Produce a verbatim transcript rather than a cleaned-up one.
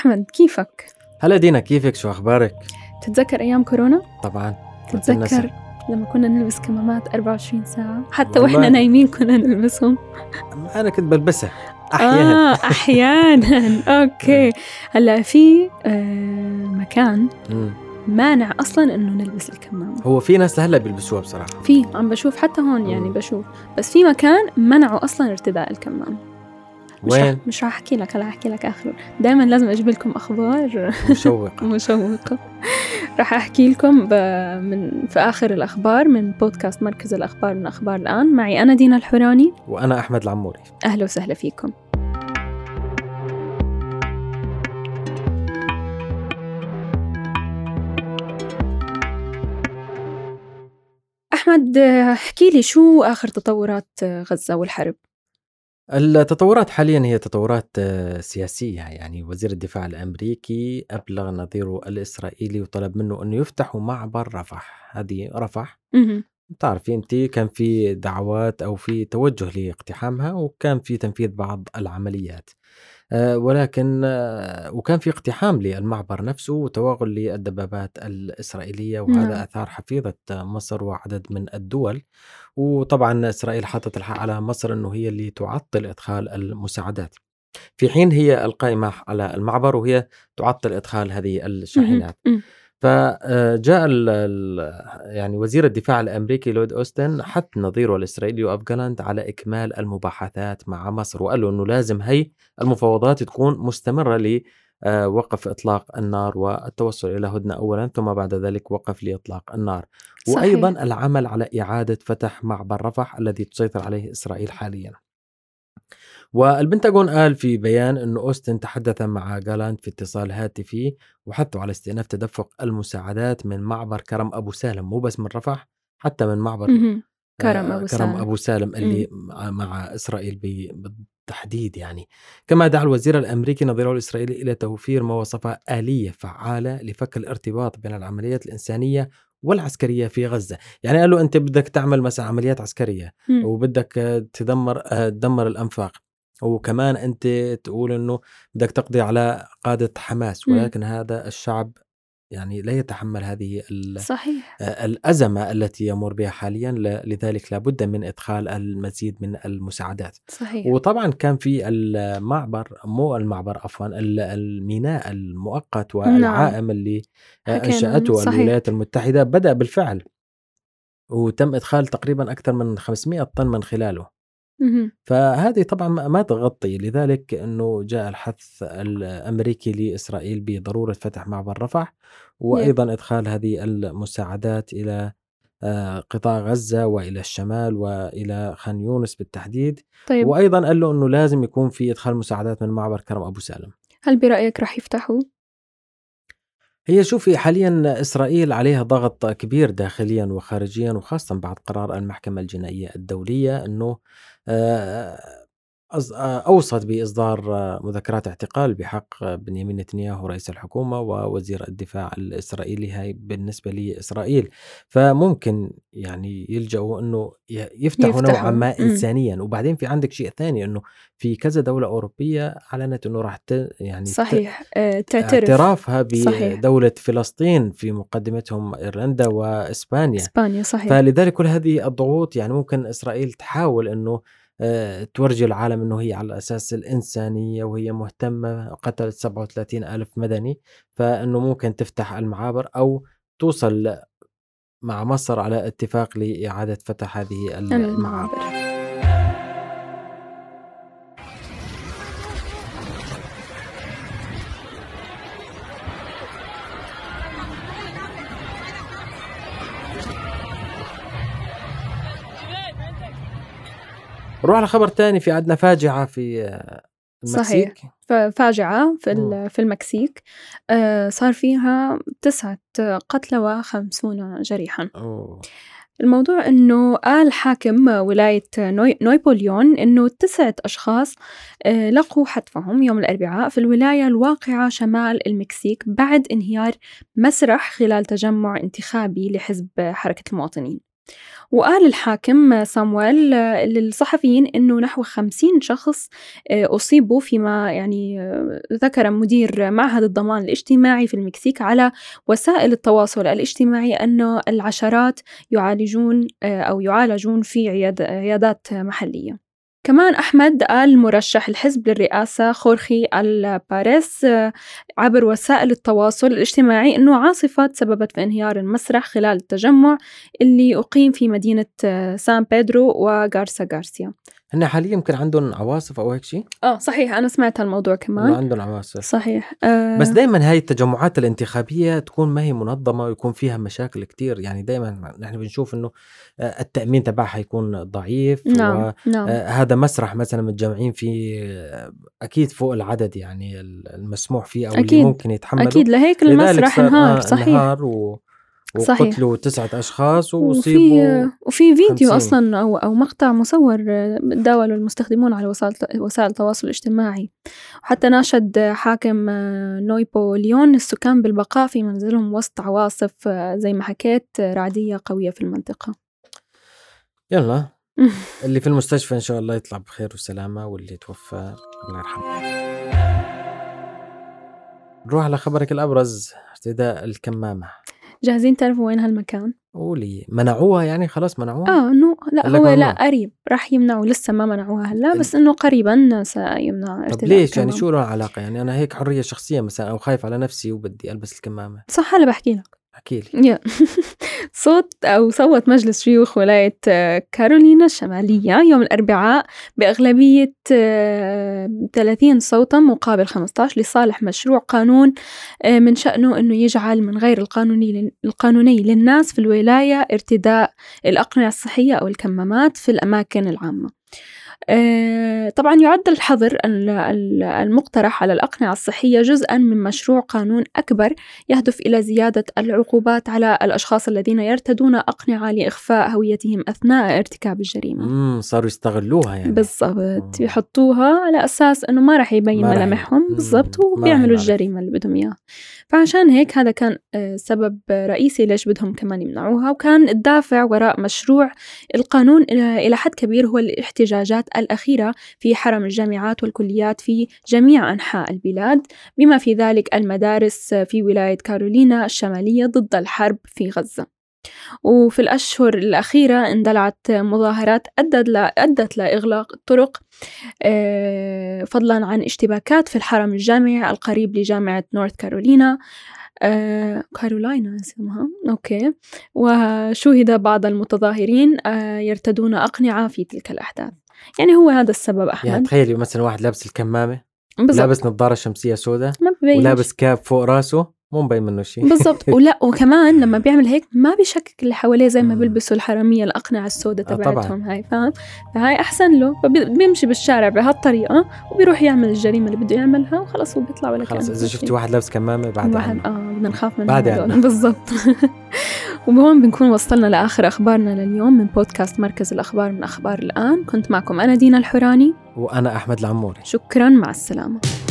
أحمد كيفك؟ هلا دينا، كيفك؟ شو أخبارك؟ تتذكر أيام كورونا؟ طبعا. تتذكر لما كنا نلبس كمامات أربعة وعشرين ساعة حتى والله وإحنا نايمين كنا نلبسهم؟ أنا كنت بلبسها أحيانا. آه أحيانا أوكي. هلا في آه مكان مم. مانع أصلا إنه نلبس الكمامة. هو في ناس لهلا بيلبسوها بصراحة. في عم بشوف حتى هون يعني مم. بشوف، بس في مكان منعوا أصلا ارتداء الكمامة. مش وين؟ رح مش راح أحكي لك، هلا أحكي لك آخر. دائما لازم أجيب لكم أخبار مشوقة. مشوقة. راح أحكي لكم ب- من في آخر الأخبار من بودكاست مركز الأخبار من أخبار الآن. معي أنا دينا الحوراني وأنا أحمد العموري. أهلا وسهلا فيكم. أحمد احكي لي شو آخر تطورات غزة والحرب؟ التطورات حاليا هي تطورات آه، سياسية. يعني وزير الدفاع الأمريكي أبلغ نظيره الإسرائيلي وطلب منه أنه يفتحوا معبر رفح. هذه رفح مهم. بتعرفي أنت كان في دعوات أو في توجه لاقتحامها، وكان في تنفيذ بعض العمليات، آه، ولكن آه، وكان في اقتحام للمعبر نفسه وتوغل للدبابات الإسرائيلية، وهذا نعم. أثار حفيظة مصر وعدد من الدول. وطبعا إسرائيل حطت الحق على مصر أنه هي اللي تعطل إدخال المساعدات، في حين هي القائمة على المعبر وهي تعطل إدخال هذه مهم. الشاحنات. مم. فجاء ال ال يعني وزير الدفاع الأمريكي لويد أوستن حث نظيره الإسرائيلي يوآف جالاند على إكمال المباحثات مع مصر، وقال له أنه لازم هي المفاوضات تكون مستمرة لوقف إطلاق النار والتوصل إلى هدنة أولا، ثم بعد ذلك وقف لإطلاق النار، وأيضا صحيح. العمل على إعادة فتح معبر رفح الذي تسيطر عليه إسرائيل حاليا. والبنتاغون قال في بيان أن أوستن تحدث مع جالاند في اتصال هاتفي وحثوا على استئناف تدفق المساعدات من معبر كرم أبو سالم، مو بس من رفح، حتى من معبر مهم. كرم آه، أبو كرم سالم. أبو سالم اللي مم. مع مع إسرائيل ب- بالتحديد. يعني كما دعا الوزير الأمريكي نظيره الإسرائيلي إلى توفير ما وصفه آلية فعالة لفك الارتباط بين العمليات الإنسانية والعسكرية في غزة. يعني قالوا أنت بدك تعمل مثلا عمليات عسكرية مم. وبدك آه، تدمر آه، تدمر الأنفاق، وكمان أنت تقول أنه بدك تقضي على قادة حماس، مم. ولكن هذا الشعب يعني لا يتحمل هذه ال- صحيح. آه، الأزمة التي يمر بها حاليا، ل- لذلك لابد من إدخال المزيد من المساعدات. صحيح. وطبعا كان في المعبر، مو المعبر عفوا ال- الميناء المؤقت نعم والعائم اللي آه، حكينا عنه. أنشأته صحيح. الولايات المتحدة بدأ بالفعل، وتم إدخال تقريبا أكثر من خمسمائة طن من خلاله. مهم. فهذه طبعا ما ما تغطي، لذلك أنه جاء الحث الأمريكي لإسرائيل بضرورة فتح معبر رفح، يا وأيضا إدخال هذه المساعدات إلى آه، قطاع غزة وإلى الشمال وإلى خان يونس بالتحديد. طيب، وأيضا قال له أنه لازم يكون في إدخال مساعدات من معبر كرم أبو سالم. هل برأيك رح يفتحوا؟ هي شوفي، حاليا إسرائيل عليها ضغط كبير داخليا وخارجيا، وخاصة بعد قرار المحكمة الجنائية الدولية أنه آه، أص- أوصت بإصدار مذكرات اعتقال بحق بنيامين نتنياهو رئيس الحكومة ووزير الدفاع الإسرائيلي، هاي بالنسبة لإسرائيل. فممكن يعني يلجأوا أنه ي- يفتحوا نوعا يفتحوا. ما مم. إنسانيا. وبعدين في عندك شيء ثاني، أنه في كذا دولة أوروبية أعلنت أنه راح ت- يعني ت- صحيح. آه، تعترف. اعترافها صحيح. بدولة فلسطين، في مقدمتهم إيرلندا وإسبانيا. إسبانيا. صحيح. فلذلك كل هذه الضغوط يعني ممكن إسرائيل تحاول أنه آه، تورجي العالم أنه هي على أساس الإنسانية وهي مهتمة، قتلت سبعة وثلاثين ألف مدني، فأنه ممكن تفتح المعابر أو توصل مع مصر على اتفاق لإعادة فتح هذه المعابر. المعابر. نروح على خبر تاني. في عندنا فاجعة في آه، صحيح. المكسيك. ففاجعة في مم. ال- في المكسيك. آه، صار فيها تسعة قتلى وخمسون جريحا. أوه. الموضوع إنه قال حاكم ولاية نوي نابليون إنه تسعة أشخاص آه، لقوا حتفهم يوم الأربعاء في الولاية الواقعة شمال المكسيك بعد انهيار مسرح خلال تجمع انتخابي لحزب حركة المواطنين. وقال الحاكم سامويل للصحفيين إنه نحو خمسين شخص أصيبوا، فيما يعني ذكر مدير معهد الضمان الاجتماعي في المكسيك على وسائل التواصل الاجتماعي أنه العشرات يعالجون أو يعالجون في عيادات محلية. كمان أحمد قال مرشح الحزب للرئاسة خورخي الباريس عبر وسائل التواصل الاجتماعي أنه عاصفة تسببت في انهيار المسرح خلال التجمع اللي أقيم في مدينة سان بيدرو وغارسا غارسيا. هن حاليا يمكن عندهم عواصف أو هيك شيء؟ آه صحيح، أنا سمعت هالموضوع كمان. عندهم عواصف صحيح. آه بس دايما هاي التجمعات الانتخابية تكون ما هي منظمة ويكون فيها مشاكل كتير، يعني دايما نحن بنشوف إنه التأمين تبعها يكون ضعيف. نعم نعم. وهذا مسرح مثلا متجمعين فيه أكيد فوق العدد يعني المسموح فيه أو أكيد. اللي ممكن يتحملوا، أكيد لهيك المسرح انهار. صحيح. انهار و... وقتلوا تسعة أشخاص وصيبوا. وفي, وفي فيديو خمسين. أصلا أو, أو مقطع مصور داوله المستخدمون على وسائل وسائل التواصل الاجتماعي. وحتى ناشد حاكم نويبوليون السكان بالبقاء في منزلهم وسط عواصف زي ما حكيت رعدية قوية في المنطقة. يلا اللي في المستشفى إن شاء الله يطلع بخير وسلامة، واللي توفى الله يرحمه. نروح على خبرك الأبرز، ارتداء الكمامة. جاهزين تعرفوا وين هالمكان؟ قولي منعوها يعني خلاص منعوها؟ اه انه لا هو لا قريب راح يمنعوا، لسه ما منعوها هلا بس انه قريبا سيمنع ارتداء. طب ليش يعني شو له علاقة؟ يعني أنا هيك حرية شخصية مثلا أو خايف على نفسي وبدي ألبس الكمامة. صح هلا بحكي لك. احكي لي. صوت أو صوت مجلس شيوخ ولاية كارولينا الشمالية يوم الأربعاء بأغلبية ثلاثين صوتا مقابل خمسة عشر لصالح مشروع قانون من شأنه أنه يجعل من غير القانوني القانوني للناس في الولاية ارتداء الأقنعة الصحية أو الكمامات في الأماكن العامة. طبعا يعد الحظر المقترح على الأقنعة الصحية جزءا من مشروع قانون أكبر يهدف إلى زيادة العقوبات على الأشخاص الذين يرتدون أقنعة لإخفاء هويتهم أثناء ارتكاب الجريمة. امم صاروا يستغلوها يعني. بالضبط، يحطوها على أساس أنه ما رح يبين ملامحهم بالضبط وبيعملوا الجريمة اللي بدهم إياها. فعشان هيك هذا كان سبب رئيسي ليش بدهم كمان يمنعوها. وكان الدافع وراء مشروع القانون إلى حد كبير هو الاحتجاجات الأخيرة في حرم الجامعات والكليات في جميع أنحاء البلاد، بما في ذلك المدارس في ولاية كارولينا الشمالية ضد الحرب في غزة. وفي الأشهر الأخيرة اندلعت مظاهرات أدت أدت لإغلاق الطرق فضلا عن اشتباكات في الحرم الجامعي القريب لجامعة نورث كارولينا آه، كارولاينا اسمها أوكي. وشوهد بعض المتظاهرين آه، يرتدون أقنعة في تلك الأحداث. يعني هو هذا السبب أحمد. يعني تخيلي مثلا واحد لابس الكمامة بالزبط. لابس نظارة شمسية سوداء ولابس كاب فوق راسه مو مبين منه شيء بالضبط. ولا وكمان لما بيعمل هيك ما بيشكك اللي حواليه زي ما بيلبسوا الحرامية الأقنعة السوداء تبعتهم هاي، فاهم؟ فهاي أحسن له، فبيمشي بالشارع بهالطريقة وبيروح يعمل الجريمة اللي بده يعملها وخلاص هو بيطلع ولا كان. خلاص إذا شفتي واحد لابس كمامة بعد واحد آه بدنا نخاف منه بعد بالضبط. وبهون بنكون وصلنا لآخر أخبارنا لليوم من بودكاست مركز الأخبار من أخبار الآن. كنت معكم أنا دينا الحوراني وأنا أحمد العموري. شكرا، مع السلامة.